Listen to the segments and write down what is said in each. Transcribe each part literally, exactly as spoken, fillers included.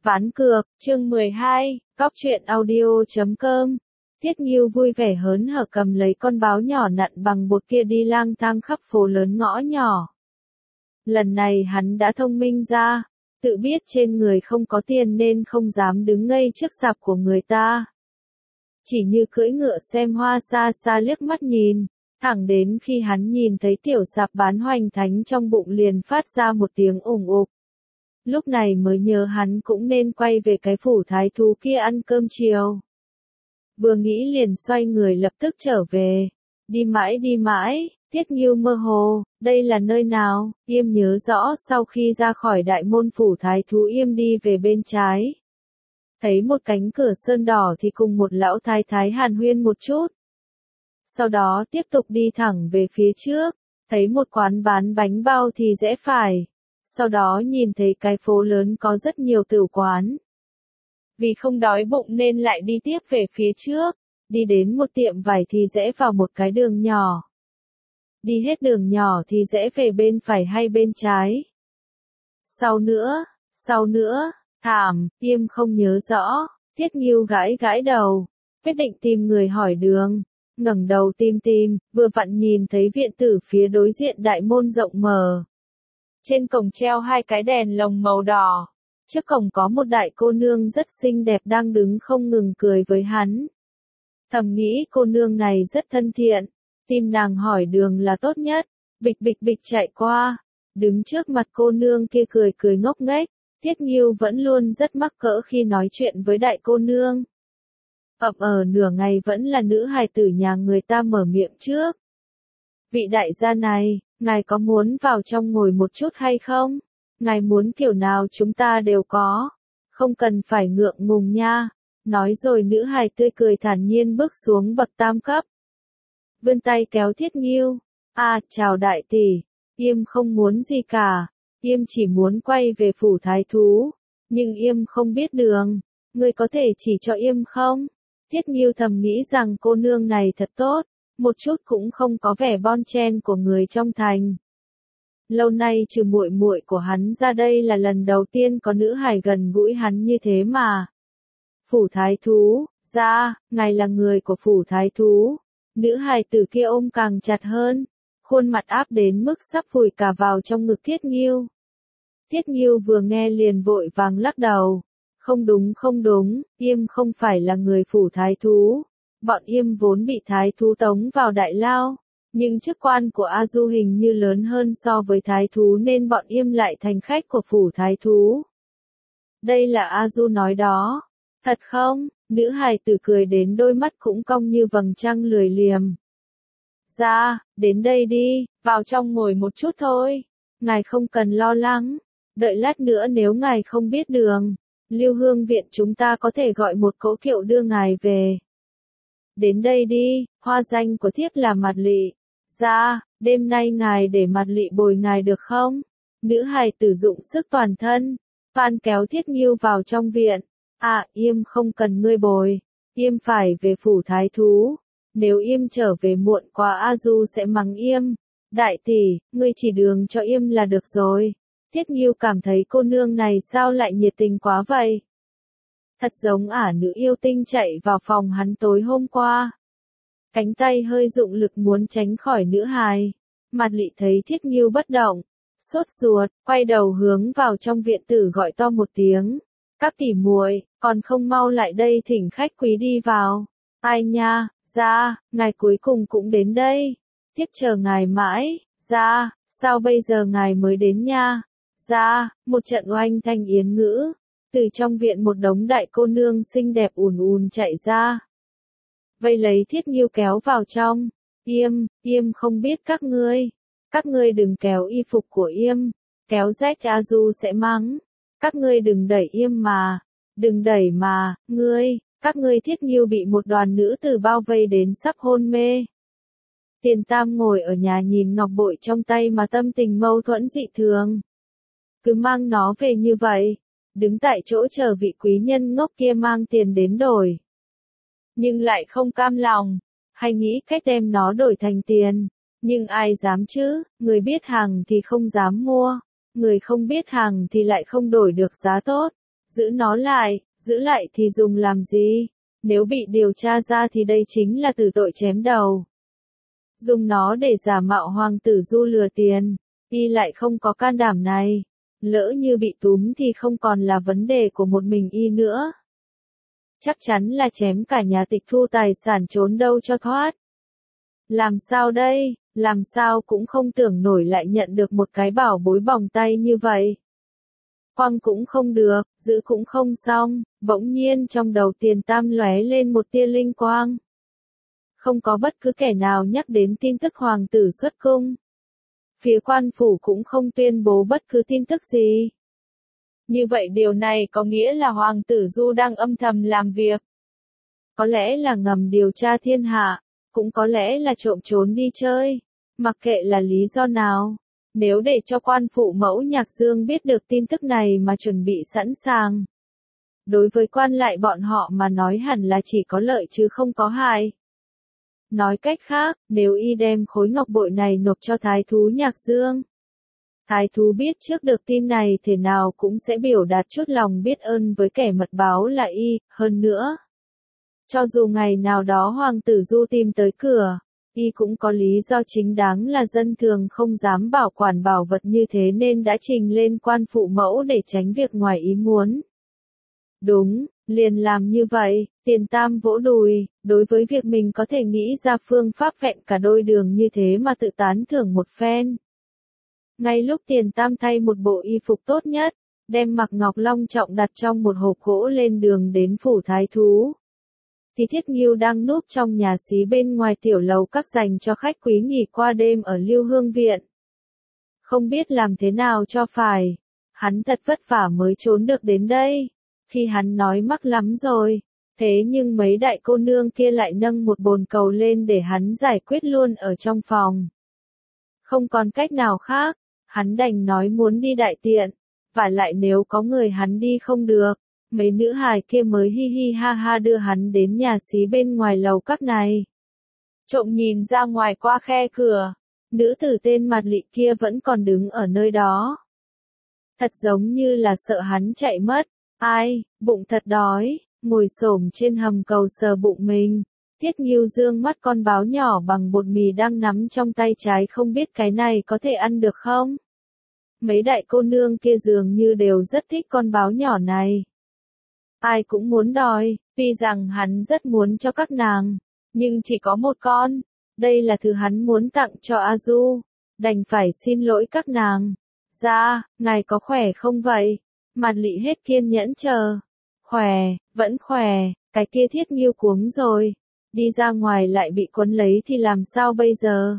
Ván cược, chương mười hai, cóc truyện audio chấm com. Tiết Nghiêu vui vẻ hớn hở cầm lấy con báo nhỏ nặn bằng bột kia đi lang thang khắp phố lớn ngõ nhỏ. Lần này hắn đã thông minh ra, tự biết trên người không có tiền nên không dám đứng ngây trước sạp của người ta. Chỉ như cưỡi ngựa xem hoa xa xa liếc mắt nhìn, thẳng đến khi hắn nhìn thấy tiểu sạp bán hoành thánh trong bụng liền phát ra một tiếng ủng ục. Lúc này mới nhớ hắn cũng nên quay về cái phủ thái thú kia ăn cơm chiều. Vừa nghĩ liền xoay người lập tức trở về. Đi mãi đi mãi, Tiết Nghiêu mơ hồ, đây là nơi nào? Yêm nhớ rõ sau khi ra khỏi đại môn phủ thái thú Yêm đi về bên trái. Thấy một cánh cửa sơn đỏ thì cùng một lão thái thái hàn huyên một chút. Sau đó tiếp tục đi thẳng về phía trước, thấy một quán bán bánh bao thì rẽ phải. Sau đó nhìn thấy cái phố lớn có rất nhiều tửu quán. Vì không đói bụng nên lại đi tiếp về phía trước, đi đến một tiệm vải thì rẽ vào một cái đường nhỏ. Đi hết đường nhỏ thì rẽ về bên phải hay bên trái. Sau nữa, sau nữa, thảm, Yêm không nhớ rõ, Tiết Nghiêu gãi gãi đầu, quyết định tìm người hỏi đường, ngẩng đầu tìm tìm, vừa vặn nhìn thấy viện tử phía đối diện đại môn rộng mở. Trên cổng treo hai cái đèn lồng màu đỏ. Trước cổng có một đại cô nương rất xinh đẹp đang đứng không ngừng cười với hắn. Thầm nghĩ cô nương này rất thân thiện, tìm nàng hỏi đường là tốt nhất. Bịch bịch bịch chạy qua, đứng trước mặt cô nương kia cười cười ngốc nghếch. Tiết Nghiêu vẫn luôn rất mắc cỡ khi nói chuyện với đại cô nương. Ậm ờ nửa ngày vẫn là nữ hài tử nhà người ta mở miệng trước. Vị đại gia này, ngài có muốn vào trong ngồi một chút hay không? Ngài muốn kiểu nào chúng ta đều có. Không cần phải ngượng ngùng nha. Nói rồi nữ hài tươi cười thản nhiên bước xuống bậc tam cấp. Vươn tay kéo Tiết Nghiêu. À, chào đại tỷ. Yêm không muốn gì cả. Yêm chỉ muốn quay về phủ thái thú. Nhưng Yêm không biết đường. Ngươi có thể chỉ cho Yêm không? Tiết Nghiêu thầm nghĩ rằng cô nương này thật tốt. Một chút cũng không có vẻ bon chen của người trong thành. Lâu nay trừ muội muội của hắn ra đây là lần đầu tiên có nữ hài gần gũi hắn như thế mà. Phủ thái thú, ra, ngài là người của phủ thái thú. Nữ hài tử kia ôm càng chặt hơn, khuôn mặt áp đến mức sắp vùi cả vào trong ngực Tiết Nghiêu. Tiết Nghiêu vừa nghe liền vội vàng lắc đầu. Không đúng không đúng, Yêm không phải là người phủ thái thú. Bọn Yêm vốn bị thái thú tống vào đại lao. Nhưng chức quan của A Du hình như lớn hơn so với thái thú nên bọn Yêm lại thành khách của phủ thái thú. Đây là A Du nói đó. Thật không? Nữ hài tử cười đến đôi mắt cũng cong như vầng trăng lười liềm. Ra, đến đây đi, vào trong ngồi một chút thôi. Ngài không cần lo lắng. Đợi lát nữa nếu ngài không biết đường, Lưu Hương viện chúng ta có thể gọi một cỗ kiệu đưa ngài về. Đến đây đi, hoa danh của thiếp là Mạt Lị. Ra, đêm nay ngài để Mạt Lị bồi ngài được không? Nữ hài tử dụng sức toàn thân, van kéo Tiết Nghiêu vào trong viện. À, Yêm không cần ngươi bồi, Yêm phải về phủ thái thú. Nếu Yêm trở về muộn quá A Du sẽ mắng Yêm. Đại tỷ, ngươi chỉ đường cho Yêm là được rồi. Tiết Nghiêu cảm thấy cô nương này sao lại nhiệt tình quá vậy? Thật giống ả nữ yêu tinh chạy vào phòng hắn tối hôm qua. Cánh tay hơi dụng lực muốn tránh khỏi nữ hài. Mạt Lị thấy Tiết Nghiêu bất động, sốt ruột, quay đầu hướng vào trong viện tử gọi to một tiếng. Các tỷ muội, còn không mau lại đây thỉnh khách quý đi vào. Ai nha, ra, ngài cuối cùng cũng đến đây. Tiếc chờ ngài mãi, ra, sao bây giờ ngài mới đến nha? Ra, một trận oanh thanh yến ngữ. Từ trong viện một đống đại cô nương xinh đẹp ùn ùn chạy ra. Vây lấy Tiết Nghiêu kéo vào trong. Yêm, Yêm không biết các ngươi. Các ngươi đừng kéo y phục của Yêm. Kéo rách A Du sẽ mắng. Các ngươi đừng đẩy Yêm mà. Đừng đẩy mà, ngươi. Các ngươi Tiết Nghiêu bị một đoàn nữ tử bao vây đến sắp hôn mê. Tiền Tam ngồi ở nhà nhìn ngọc bội trong tay mà tâm tình mâu thuẫn dị thường. Cứ mang nó về như vậy. Đứng tại chỗ chờ vị quý nhân ngốc kia mang tiền đến đổi. Nhưng lại không cam lòng, hay nghĩ cách đem nó đổi thành tiền. Nhưng ai dám chứ, người biết hàng thì không dám mua, người không biết hàng thì lại không đổi được giá tốt. Giữ nó lại, giữ lại thì dùng làm gì? Nếu bị điều tra ra thì đây chính là tử tội chém đầu. Dùng nó để giả mạo Hoàng tử Du lừa tiền, y lại không có can đảm này. Lỡ như bị túm thì không còn là vấn đề của một mình y nữa. Chắc chắn là chém cả nhà tịch thu tài sản trốn đâu cho thoát. Làm sao đây, làm sao cũng không tưởng nổi lại nhận được một cái bảo bối bòng tay như vậy. Quăng cũng không được, giữ cũng không xong, bỗng nhiên trong đầu Tiền Tam lóe lên một tia linh quang. Không có bất cứ kẻ nào nhắc đến tin tức hoàng tử xuất cung. Phía quan phủ cũng không tuyên bố bất cứ tin tức gì. Như vậy điều này có nghĩa là Hoàng tử Du đang âm thầm làm việc. Có lẽ là ngầm điều tra thiên hạ, cũng có lẽ là trộm trốn đi chơi. Mặc kệ là lý do nào, nếu để cho quan phụ mẫu Nhạc Dương biết được tin tức này mà chuẩn bị sẵn sàng. Đối với quan lại bọn họ mà nói hẳn là chỉ có lợi chứ không có hại. Nói cách khác, nếu y đem khối ngọc bội này nộp cho thái thú Nhạc Dương. Thái thú biết trước được tin này thế nào cũng sẽ biểu đạt chút lòng biết ơn với kẻ mật báo là y, hơn nữa. Cho dù ngày nào đó Hoàng tử Du tìm tới cửa, y cũng có lý do chính đáng là dân thường không dám bảo quản bảo vật như thế nên đã trình lên quan phụ mẫu để tránh việc ngoài ý muốn. Đúng, liền làm như vậy, Tiền Tam vỗ đùi, đối với việc mình có thể nghĩ ra phương pháp vẹn cả đôi đường như thế mà tự tán thưởng một phen. Ngay lúc Tiền Tam thay một bộ y phục tốt nhất, đem mặc ngọc long trọng đặt trong một hộp gỗ lên đường đến phủ thái thú. Thì Thiết Nghiêu đang núp trong nhà xí bên ngoài tiểu lầu các dành cho khách quý nghỉ qua đêm ở Lưu Hương Viện. Không biết làm thế nào cho phải, hắn thật vất vả mới trốn được đến đây. Khi hắn nói mắc lắm rồi, thế nhưng mấy đại cô nương kia lại nâng một bồn cầu lên để hắn giải quyết luôn ở trong phòng. Không còn cách nào khác, hắn đành nói muốn đi đại tiện, và lại nếu có người hắn đi không được, mấy nữ hài kia mới hi hi ha ha đưa hắn đến nhà xí bên ngoài lầu các này. Trộm nhìn ra ngoài qua khe cửa, nữ tử tên Mạt Lị kia vẫn còn đứng ở nơi đó. Thật giống như là sợ hắn chạy mất. Ai, bụng thật đói, ngồi xổm trên hầm cầu sờ bụng mình. Thiết Nghiêu dương mắt con báo nhỏ bằng bột mì đang nắm trong tay trái không biết cái này có thể ăn được không? Mấy đại cô nương kia dường như đều rất thích con báo nhỏ này. Ai cũng muốn đòi, tuy rằng hắn rất muốn cho các nàng, nhưng chỉ có một con. Đây là thứ hắn muốn tặng cho A Du, đành phải xin lỗi các nàng. Dạ, ngài có khỏe không vậy? Mạt Lị hết kiên nhẫn chờ. Khỏe, vẫn khỏe, cái kia Thiết Nghiêu cuống rồi. Đi ra ngoài lại bị quấn lấy thì làm sao bây giờ?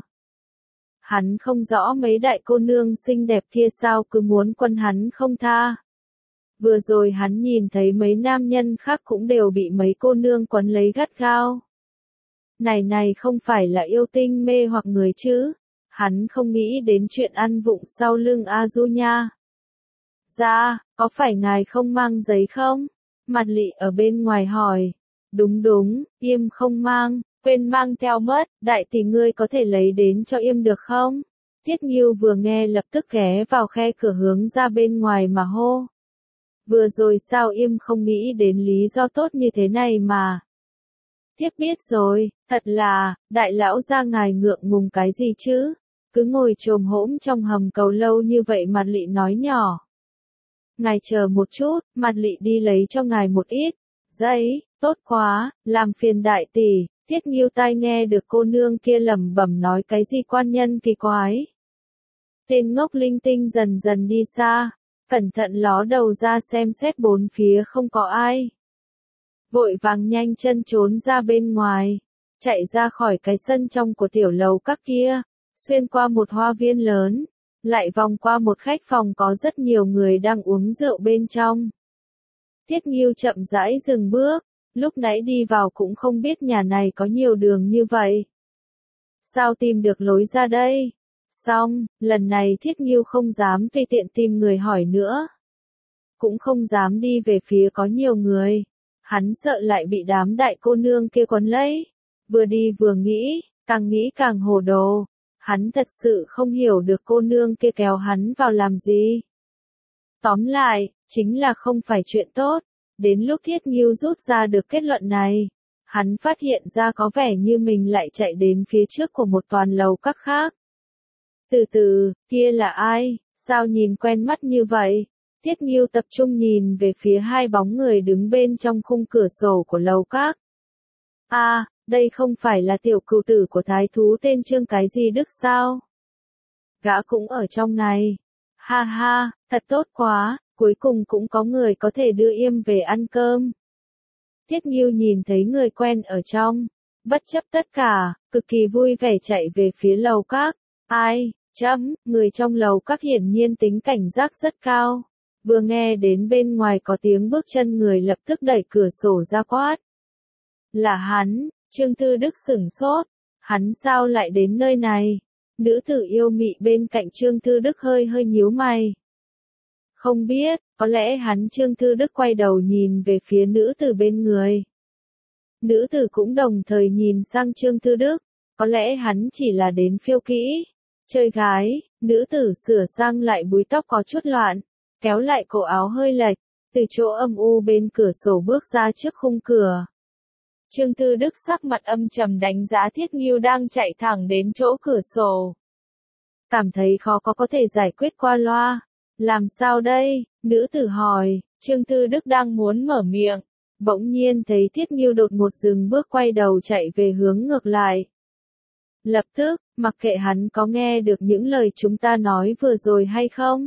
Hắn không rõ mấy đại cô nương xinh đẹp kia sao cứ muốn quấn hắn không tha. Vừa rồi hắn nhìn thấy mấy nam nhân khác cũng đều bị mấy cô nương quấn lấy gắt gao. Này này không phải là yêu tinh mê hoặc người chứ? Hắn không nghĩ đến chuyện ăn vụng sau lưng A Du nha. Dạ, có phải ngài không mang giấy không? Mạt Lị ở bên ngoài hỏi. Đúng đúng, Yêm không mang, quên mang theo mất, đại tỷ ngươi có thể lấy đến cho Yêm được không? Thiết Nghiêu vừa nghe lập tức ghé vào khe cửa hướng ra bên ngoài mà hô. Vừa rồi sao Yêm không nghĩ đến lý do tốt như thế này mà? Thiếp biết rồi, thật là, đại lão gia ngài ngượng ngùng cái gì chứ? Cứ ngồi chồm hỗn trong hầm cầu lâu như vậy Mạt Lị nói nhỏ. Ngài chờ một chút, Mạt Lị đi lấy cho ngài một ít giấy, tốt quá, làm phiền đại tỷ. Thiết Nghiêu tai nghe được cô nương kia lẩm bẩm nói cái gì quan nhân kỳ quái. Tên ngốc linh tinh dần dần đi xa, cẩn thận ló đầu ra xem xét bốn phía không có ai. Vội vàng nhanh chân trốn ra bên ngoài, chạy ra khỏi cái sân trong của tiểu lầu các kia, xuyên qua một hoa viên lớn, lại vòng qua một khách phòng có rất nhiều người đang uống rượu bên trong. Thiết Nghiêu chậm rãi dừng bước, lúc nãy đi vào cũng không biết nhà này có nhiều đường như vậy. Sao tìm được lối ra đây? Xong, lần này Thiết Nghiêu không dám tùy tiện tìm người hỏi nữa. Cũng không dám đi về phía có nhiều người. Hắn sợ lại bị đám đại cô nương kia quấn lấy. Vừa đi vừa nghĩ, càng nghĩ càng hồ đồ. Hắn thật sự không hiểu được cô nương kia kéo hắn vào làm gì. Tóm lại, chính là không phải chuyện tốt. Đến lúc Thiết Nghiêu rút ra được kết luận này, hắn phát hiện ra có vẻ như mình lại chạy đến phía trước của một toàn lầu các khác. Từ từ, kia là ai, sao nhìn quen mắt như vậy? Thiết Nghiêu tập trung nhìn về phía hai bóng người đứng bên trong khung cửa sổ của lầu các. A, à, đây không phải là tiểu cừu tử của thái thú tên Trương cái gì Đức sao? Gã cũng ở trong này. Ha ha, thật tốt quá, cuối cùng cũng có người có thể đưa Yêm về ăn cơm. Thiết Nghiêu nhìn thấy người quen ở trong, bất chấp tất cả, cực kỳ vui vẻ chạy về phía lầu các. Ai, chấm, người trong lầu các hiển nhiên tính cảnh giác rất cao. Vừa nghe đến bên ngoài có tiếng bước chân người lập tức đẩy cửa sổ ra quát. Là hắn, Trương Tư Đức sửng sốt, hắn sao lại đến nơi này? Nữ tử yêu mị bên cạnh Trương Tư Đức hơi hơi nhíu mày. Không biết, có lẽ hắn Trương Tư Đức quay đầu nhìn về phía nữ tử bên người. Nữ tử cũng đồng thời nhìn sang Trương Tư Đức, có lẽ hắn chỉ là đến phiêu kỹ, chơi gái, nữ tử sửa sang lại búi tóc có chút loạn, kéo lại cổ áo hơi lệch, từ chỗ âm u bên cửa sổ bước ra trước khung cửa. Trương Tư Đức sắc mặt âm trầm đánh giá Thiết Nghiêu đang chạy thẳng đến chỗ cửa sổ. Cảm thấy khó có có thể giải quyết qua loa. Làm sao đây? Nữ tử hỏi, Trương Tư Đức đang muốn mở miệng. Bỗng nhiên thấy Thiết Nghiêu đột ngột dừng bước quay đầu chạy về hướng ngược lại. Lập tức, mặc kệ hắn có nghe được những lời chúng ta nói vừa rồi hay không.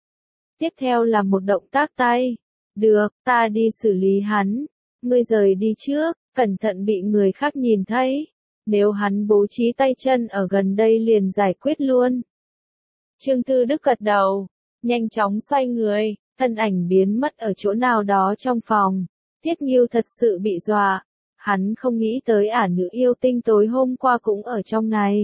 Tiếp theo là một động tác tay. Được, ta đi xử lý hắn. Ngươi rời đi trước, cẩn thận bị người khác nhìn thấy. Nếu hắn bố trí tay chân ở gần đây liền giải quyết luôn. Trương Tư Đức gật đầu, nhanh chóng xoay người, thân ảnh biến mất ở chỗ nào đó trong phòng. Thiết Nghiêu thật sự bị dọa. Hắn không nghĩ tới ả nữ yêu tinh tối hôm qua cũng ở trong này.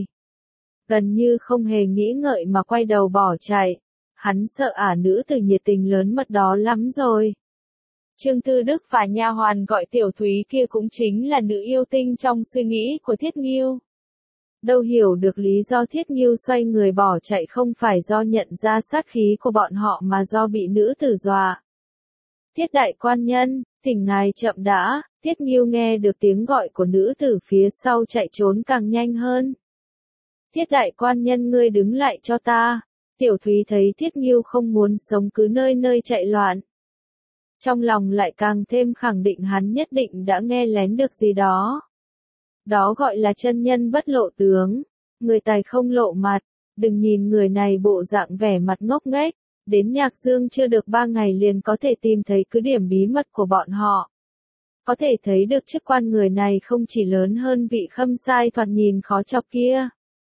Gần như không hề nghĩ ngợi mà quay đầu bỏ chạy. Hắn sợ ả nữ tử nhiệt tình lớn mật đó lắm rồi. Trương Tư Đức và nha hoàn gọi Tiểu Thúy kia cũng chính là nữ yêu tinh trong suy nghĩ của Thiết Nghiêu. Đâu hiểu được lý do Thiết Nghiêu xoay người bỏ chạy không phải do nhận ra sát khí của bọn họ mà do bị nữ tử dọa. Thiết đại quan nhân, thỉnh ngài chậm đã. Thiết Nghiêu nghe được tiếng gọi của nữ tử phía sau chạy trốn càng nhanh hơn. Thiết đại quan nhân ngươi đứng lại cho ta. Tiểu Thúy thấy Thiết Nghiêu không muốn sống cứ nơi nơi chạy loạn. Trong lòng lại càng thêm khẳng định hắn nhất định đã nghe lén được gì đó. Đó gọi là chân nhân bất lộ tướng, người tài không lộ mặt, đừng nhìn người này bộ dạng vẻ mặt ngốc nghếch, đến Nhạc Dương chưa được ba ngày liền có thể tìm thấy cứ điểm bí mật của bọn họ. Có thể thấy được chức quan người này không chỉ lớn hơn vị khâm sai thoạt nhìn khó chọc kia,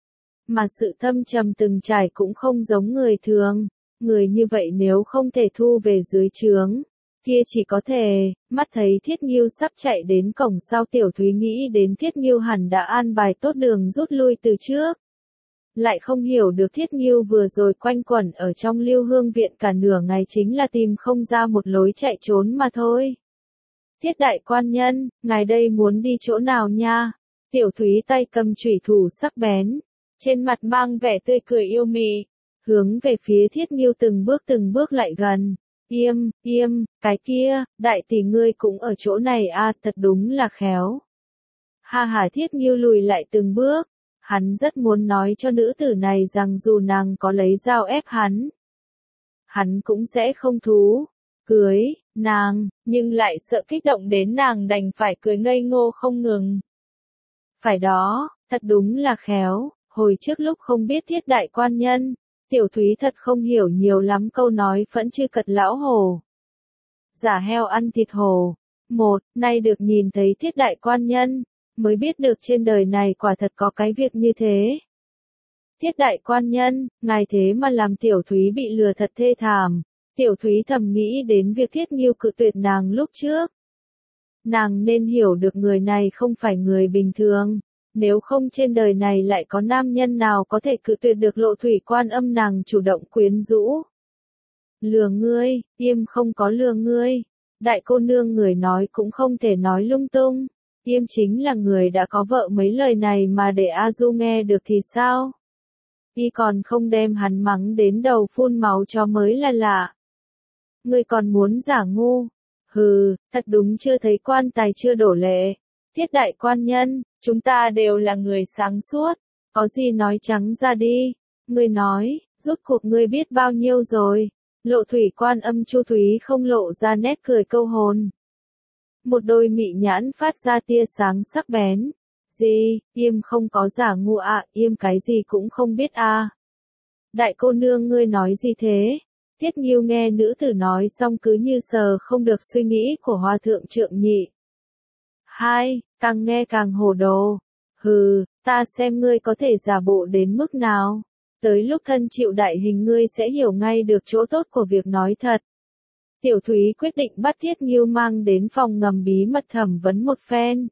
mà sự thâm trầm từng trải cũng không giống người thường, người như vậy nếu không thể thu về dưới trướng. Kia chỉ có thể, mắt thấy Thiết Nghiêu sắp chạy đến cổng sau Tiểu Thúy nghĩ đến Thiết Nghiêu hẳn đã an bài tốt đường rút lui từ trước. Lại không hiểu được Thiết Nghiêu vừa rồi quanh quẩn ở trong Lưu Hương viện cả nửa ngày chính là tìm không ra một lối chạy trốn mà thôi. Thiết đại quan nhân, ngài đây muốn đi chỗ nào nha? Tiểu Thúy tay cầm chủy thủ sắc bén, trên mặt mang vẻ tươi cười yêu mị, hướng về phía Thiết Nghiêu từng bước từng bước lại gần. Yêm, Yêm, cái kia, đại tỷ ngươi cũng ở chỗ này à, thật đúng là khéo. Ha ha, Thiết Nghiêu lùi lại từng bước, hắn rất muốn nói cho nữ tử này rằng dù nàng có lấy dao ép hắn, hắn cũng sẽ không thú, cưới, nàng, nhưng lại sợ kích động đến nàng đành phải cười ngây ngô không ngừng. Phải đó, thật đúng là khéo, hồi trước lúc không biết Thiết đại quan nhân. Tiểu Thúy thật không hiểu nhiều lắm câu nói phẫn chư cật lão hồ. Giả heo ăn thịt hồ. Một, nay được nhìn thấy Thiết đại quan nhân, mới biết được trên đời này quả thật có cái việc như thế. Thiết đại quan nhân, ngài thế mà làm Tiểu Thúy bị lừa thật thê thảm. Tiểu Thúy thầm nghĩ đến việc Thiết Nghiêu cự tuyệt nàng lúc trước. Nàng nên hiểu được người này không phải người bình thường. Nếu không trên đời này lại có nam nhân nào có thể cự tuyệt được Lộ Thủy Quan Âm nàng chủ động quyến rũ. Lừa ngươi, Yêm không có lừa ngươi. Đại cô nương người nói cũng không thể nói lung tung. Yêm chính là người đã có vợ, mấy lời này mà để A Du nghe được thì sao? Y còn không đem hắn mắng đến đầu phun máu cho mới là lạ. ngươi còn muốn giả ngu. Hừ, thật đúng chưa thấy quan tài chưa đổ lệ. Thiết đại quan nhân, chúng ta đều là người sáng suốt, có gì nói trắng ra đi. Ngươi nói, rốt cuộc ngươi biết bao nhiêu rồi. Lộ thủy quan âm Chu Thúy không lộ ra nét cười câu hồn. Một đôi mị nhãn phát ra tia sáng sắc bén. Gì, Yêm không có giả ngu à, Yêm cái gì cũng không biết à. Đại cô nương ngươi nói gì thế? Tiết Nghiêu nghe nữ tử nói xong cứ như sờ không được suy nghĩ của Hòa thượng Trượng Nhị. Hai, càng nghe càng hồ đồ. Hừ, ta xem ngươi có thể giả bộ đến mức nào. Tới lúc thân chịu đại hình ngươi sẽ hiểu ngay được chỗ tốt của việc nói thật. Tiểu Thúy quyết định bắt Thiết Nghiêu mang đến phòng ngầm bí mật thẩm vấn một phen.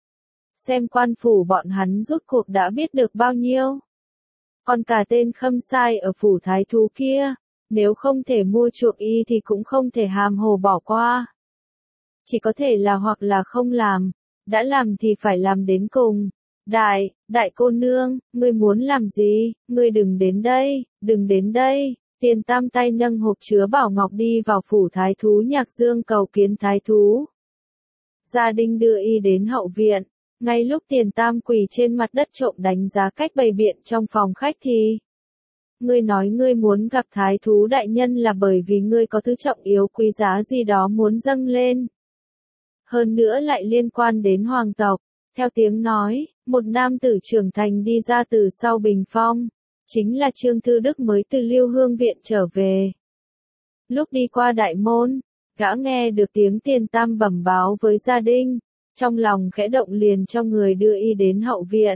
Xem quan phủ bọn hắn rút cuộc đã biết được bao nhiêu. Còn cả tên khâm sai ở phủ thái thú kia, nếu không thể mua chuộc y thì cũng không thể hàm hồ bỏ qua. Chỉ có thể là hoặc là không làm, đã làm thì phải làm đến cùng. Đại, đại cô nương, ngươi muốn làm gì, ngươi đừng đến đây, đừng đến đây. Tiền Tam tay nâng hộp chứa bảo ngọc đi vào phủ thái thú Nhạc Dương cầu kiến thái thú. Gia đình đưa y đến hậu viện, ngay lúc Tiền Tam quỳ trên mặt đất trộm đánh giá cách bày biện trong phòng khách thì. Ngươi nói ngươi muốn gặp thái thú đại nhân là bởi vì ngươi có thứ trọng yếu quý giá gì đó muốn dâng lên. Hơn nữa lại liên quan đến hoàng tộc. Theo tiếng nói, một nam tử trưởng thành đi ra từ sau bình phong. Chính là Trương Thư Đức mới từ Lưu Hương Viện trở về. Lúc đi qua đại môn, gã nghe được tiếng Tiền Tam bẩm báo với gia đình, trong lòng khẽ động liền cho người đưa y đến hậu viện.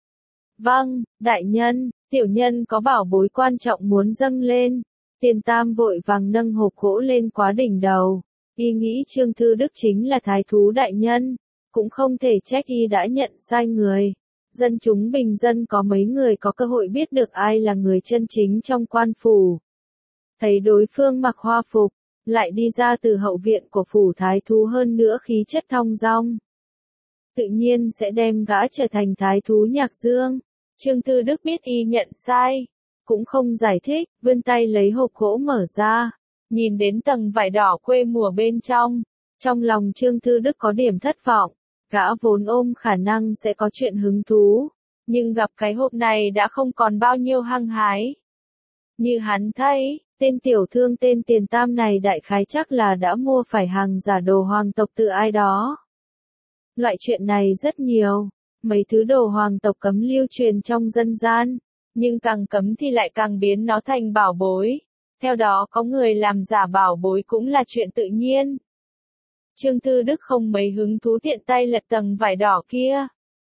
Vâng, đại nhân, tiểu nhân có bảo bối quan trọng muốn dâng lên. Tiền Tam vội vàng nâng hộp gỗ lên quá đỉnh đầu. Y nghĩ Trương Thư Đức chính là thái thú đại nhân, cũng không thể trách y đã nhận sai người. Dân chúng bình dân có mấy người có cơ hội biết được ai là người chân chính trong quan phủ. Thấy đối phương mặc hoa phục, lại đi ra từ hậu viện của phủ thái thú hơn nữa khí chất thong dong. Tự nhiên sẽ đem gã trở thành thái thú Nhạc Dương. Trương Thư Đức biết y nhận sai, cũng không giải thích, vươn tay lấy hộp gỗ mở ra, nhìn đến tầng vải đỏ quê mùa bên trong. Trong lòng Trương Thư Đức có điểm thất vọng. Gã vốn ôm khả năng sẽ có chuyện hứng thú, nhưng gặp cái hộp này đã không còn bao nhiêu hăng hái. Như hắn thấy, tên tiểu thương tên Tiền Tam này đại khái chắc là đã mua phải hàng giả đồ hoàng tộc từ ai đó. Loại chuyện này rất nhiều, mấy thứ đồ hoàng tộc cấm lưu truyền trong dân gian, nhưng càng cấm thì lại càng biến nó thành bảo bối. Theo đó có người làm giả bảo bối cũng là chuyện tự nhiên. Trương Thư Đức không mấy hứng thú tiện tay lật tầng vải đỏ kia.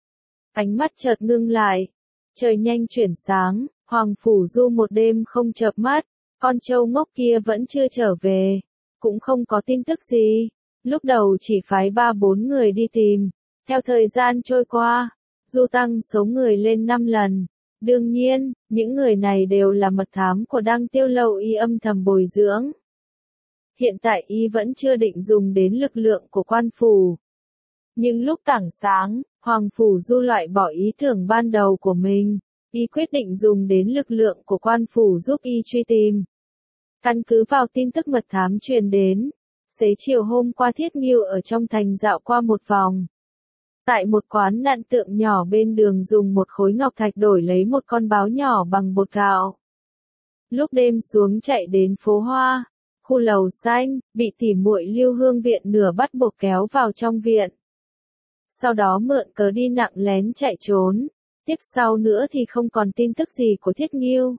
Ánh mắt chợt ngưng lại. Trời nhanh chuyển sáng, Hoàng Phủ Du một đêm không chợp mắt, con trâu ngốc kia vẫn chưa trở về, cũng không có tin tức gì. Lúc đầu chỉ phái ba bốn người đi tìm, theo thời gian trôi qua, Du tăng số người lên năm lần. Đương nhiên, những người này đều là mật thám của Đăng Tiêu Lâu y âm thầm bồi dưỡng. Hiện tại y vẫn chưa định dùng đến lực lượng của quan phủ. Nhưng lúc tảng sáng, Hoàng Phủ Du loại bỏ ý tưởng ban đầu của mình, y quyết định dùng đến lực lượng của quan phủ giúp y truy tìm. Căn cứ vào tin tức mật thám truyền đến, xế chiều hôm qua Thiết Nghiêu ở trong thành dạo qua một vòng. Tại một quán nặn tượng nhỏ bên đường dùng một khối ngọc thạch đổi lấy một con báo nhỏ bằng bột gạo. Lúc đêm xuống chạy đến phố Hoa, khu lầu xanh, bị tỉ muội Lưu Hương Viện nửa bắt buộc kéo vào trong viện. Sau đó mượn cớ đi nặng lén chạy trốn, tiếp sau nữa thì không còn tin tức gì của Thiết Nghiêu.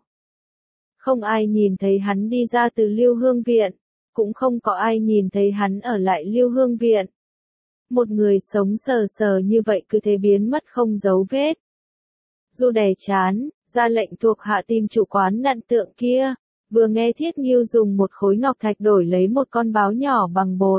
Không ai nhìn thấy hắn đi ra từ Lưu Hương Viện, cũng không có ai nhìn thấy hắn ở lại Lưu Hương Viện. Một người sống sờ sờ như vậy cứ thế biến mất không dấu vết. Du đè chán, ra lệnh thuộc hạ tìm chủ quán nặn tượng kia, vừa nghe Thiết Nghiêu dùng một khối ngọc thạch đổi lấy một con báo nhỏ bằng bột.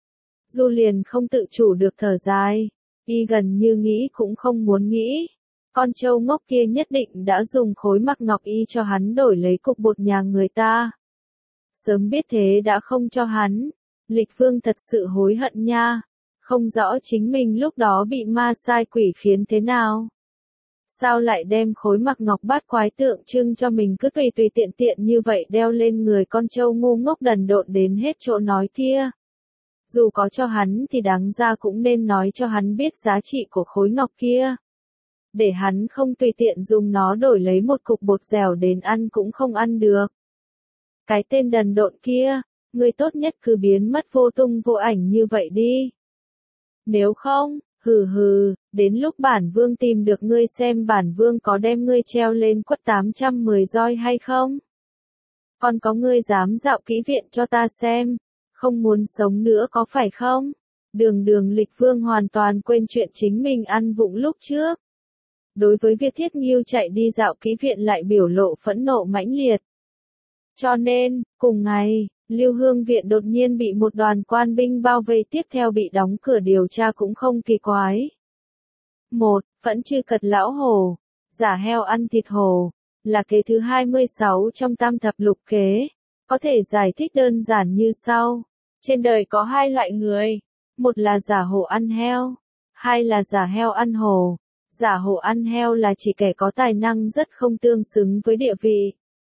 Du liền không tự chủ được thở dài, y gần như nghĩ cũng không muốn nghĩ. Con trâu ngốc kia nhất định đã dùng khối mặc ngọc y cho hắn đổi lấy cục bột nhà người ta. Sớm biết thế đã không cho hắn. Lịch Phương thật sự hối hận nha. Không rõ chính mình lúc đó bị ma sai quỷ khiến thế nào. Sao lại đem khối mặc ngọc bát quái tượng trưng cho mình cứ tùy tùy tiện tiện như vậy đeo lên người con trâu ngu ngốc đần độn đến hết chỗ nói kia. Dù có cho hắn thì đáng ra cũng nên nói cho hắn biết giá trị của khối ngọc kia. Để hắn không tùy tiện dùng nó đổi lấy một cục bột dẻo đến ăn cũng không ăn được. Cái tên đần độn kia, ngươi tốt nhất cứ biến mất vô tung vô ảnh như vậy đi. Nếu không, hừ hừ, đến lúc bản vương tìm được ngươi xem bản vương có đem ngươi treo lên quất tám trăm mười roi hay không? Còn có ngươi dám dạo kỹ viện cho ta xem, không muốn sống nữa có phải không? Đường đường lịch vương hoàn toàn quên chuyện chính mình ăn vụng lúc trước. Đối với việc Thiết Nghiêu chạy đi dạo kỹ viện lại biểu lộ phẫn nộ mãnh liệt. Cho nên, cùng ngày, Lưu Hương Viện đột nhiên bị một đoàn quan binh bao vây tiếp theo bị đóng cửa điều tra cũng không kỳ quái. một. Phẫn chư cật lão hồ, giả heo ăn thịt hồ, là kế thứ hai mươi sáu trong tam thập lục kế, có thể giải thích đơn giản như sau. Trên đời có hai loại người, một là giả hồ ăn heo, hai là giả heo ăn hồ. Giả hồ ăn heo là chỉ kẻ có tài năng rất không tương xứng với địa vị.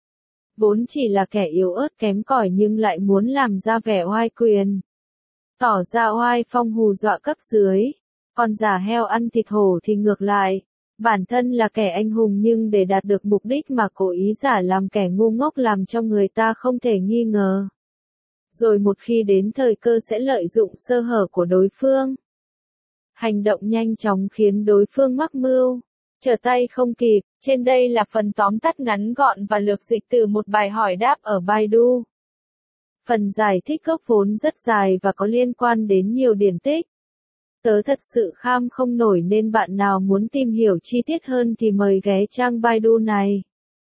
Vốn chỉ là kẻ yếu ớt kém cỏi nhưng lại muốn làm ra vẻ oai quyền. Tỏ ra oai phong hù dọa cấp dưới. Còn giả heo ăn thịt hổ thì ngược lại. Bản thân là kẻ anh hùng nhưng để đạt được mục đích mà cố ý giả làm kẻ ngu ngốc làm cho người ta không thể nghi ngờ. Rồi một khi đến thời cơ sẽ lợi dụng sơ hở của đối phương. Hành động nhanh chóng khiến đối phương mắc mưu, trở tay không kịp. Trên đây là phần tóm tắt ngắn gọn và lược dịch từ một bài hỏi đáp ở Baidu. Phần giải thích gốc vốn rất dài và có liên quan đến nhiều điển tích. Tớ thật sự kham không nổi nên bạn nào muốn tìm hiểu chi tiết hơn thì mời ghé trang Baidu này.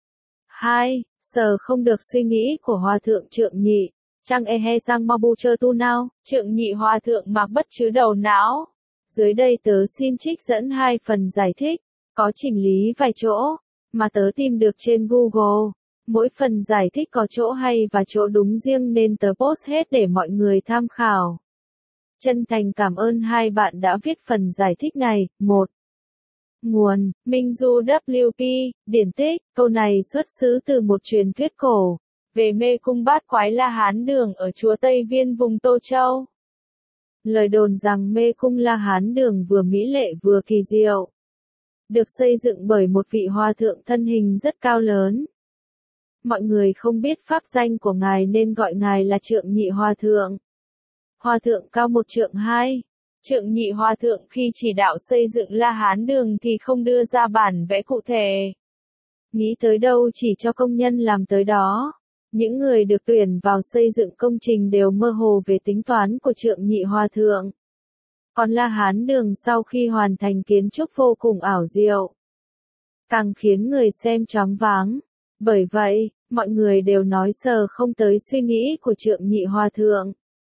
hai. Sờ không được suy nghĩ của Hòa thượng Trượng Nhị. Trang ehe sang mabu chơ tu nào, Trượng Nhị Hòa thượng mặc bất chứ đầu não. Dưới đây tớ xin trích dẫn hai phần giải thích, có chỉnh lý vài chỗ, mà tớ tìm được trên Google. Mỗi phần giải thích có chỗ hay và chỗ đúng riêng nên tớ post hết để mọi người tham khảo. Chân thành cảm ơn hai bạn đã viết phần giải thích này. một. Nguồn, Minh Du vê kép, điển tích, câu này xuất xứ từ một truyền thuyết cổ, về mê cung bát quái La Hán Đường ở chùa Tây Viên vùng Tô Châu. Lời đồn rằng mê cung La Hán Đường vừa mỹ lệ vừa kỳ diệu. Được xây dựng bởi một vị hòa thượng thân hình rất cao lớn. Mọi người không biết pháp danh của ngài nên gọi ngài là Trượng Nhị Hòa thượng. Hòa thượng cao một trượng hai. Trượng Nhị Hòa thượng khi chỉ đạo xây dựng La Hán Đường thì không đưa ra bản vẽ cụ thể. Nghĩ tới đâu chỉ cho công nhân làm tới đó. Những người được tuyển vào xây dựng công trình đều mơ hồ về tính toán của Trượng Nhị Hòa thượng. Còn La Hán Đường sau khi hoàn thành kiến trúc vô cùng ảo diệu, càng khiến người xem choáng váng. Bởi vậy, mọi người đều nói sờ không tới suy nghĩ của Trượng Nhị Hòa thượng.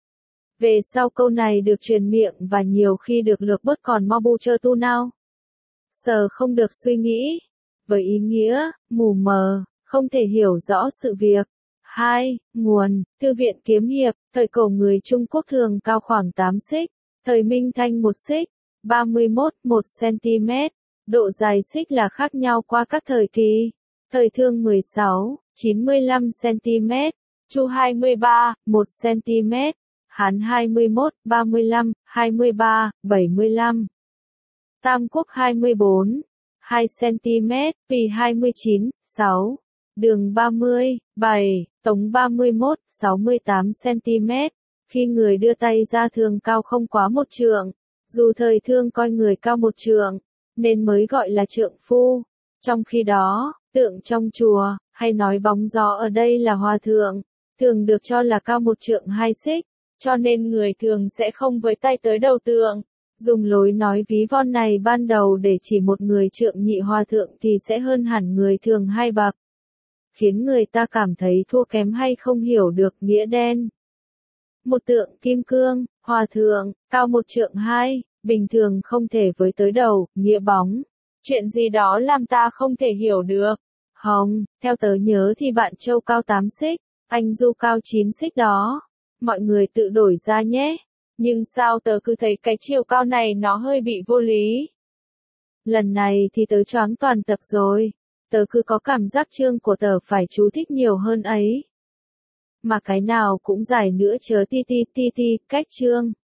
Về sau câu này được truyền miệng và nhiều khi được lược bớt còn mabu chơ tu nào. Sờ không được suy nghĩ, với ý nghĩa, mù mờ, không thể hiểu rõ sự việc. hai. Nguồn, Thư viện Kiếm Hiệp, thời cổ người Trung Quốc thường cao khoảng tám xích, thời Minh Thanh một xích, ba mươi mốt, một xăng-ti-mét, độ dài xích là khác nhau qua các thời kỳ. Thời Thương mười sáu, chín mươi lăm xăng-ti-mét, Chu hai mươi ba, một xăng-ti-mét, Hán hai mươi mốt, ba mươi lăm, hai mươi ba, bảy mươi lăm. Tam Quốc hai mươi bốn, hai xăng-ti-mét, Pì hai mươi chín, sáu. Đường ba mươi, bảy, Tống ba mươi mốt, sáu mươi tám xăng-ti-mét. Khi người đưa tay ra thường cao không quá một trượng, dù thời Thương coi người cao một trượng, nên mới gọi là trượng phu. Trong khi đó, tượng trong chùa, hay nói bóng gió ở đây là hòa thượng, thường được cho là cao một trượng hai xích, cho nên người thường sẽ không với tay tới đầu tượng. Dùng lối nói ví von này ban đầu để chỉ một người Trượng Nhị Hòa thượng thì sẽ hơn hẳn người thường hai bậc, khiến người ta cảm thấy thua kém hay không hiểu được nghĩa đen. Một tượng kim cương, hòa thượng, cao một trượng hai, bình thường không thể với tới đầu, nghĩa bóng. Chuyện gì đó làm ta không thể hiểu được. Hồng, theo tớ nhớ thì bạn Châu cao tám xích, anh Du cao chín xích đó. Mọi người tự đổi ra nhé. Nhưng sao tớ cứ thấy cái chiều cao này nó hơi bị vô lý. Lần này thì tớ choáng toàn tập rồi. Tớ cứ có cảm giác chương của tớ phải chú thích nhiều hơn ấy. Mà cái nào cũng dài nữa chớ ti ti ti ti, cách chương.